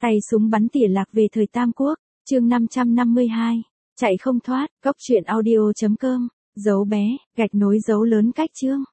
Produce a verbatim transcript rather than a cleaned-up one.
Tay súng bắn tỉa lạc về thời Tam Quốc, chương năm trăm năm mươi hai, chạy không thoát, góc truyện audio chấm com, dấu bé, gạch nối dấu lớn cách chương.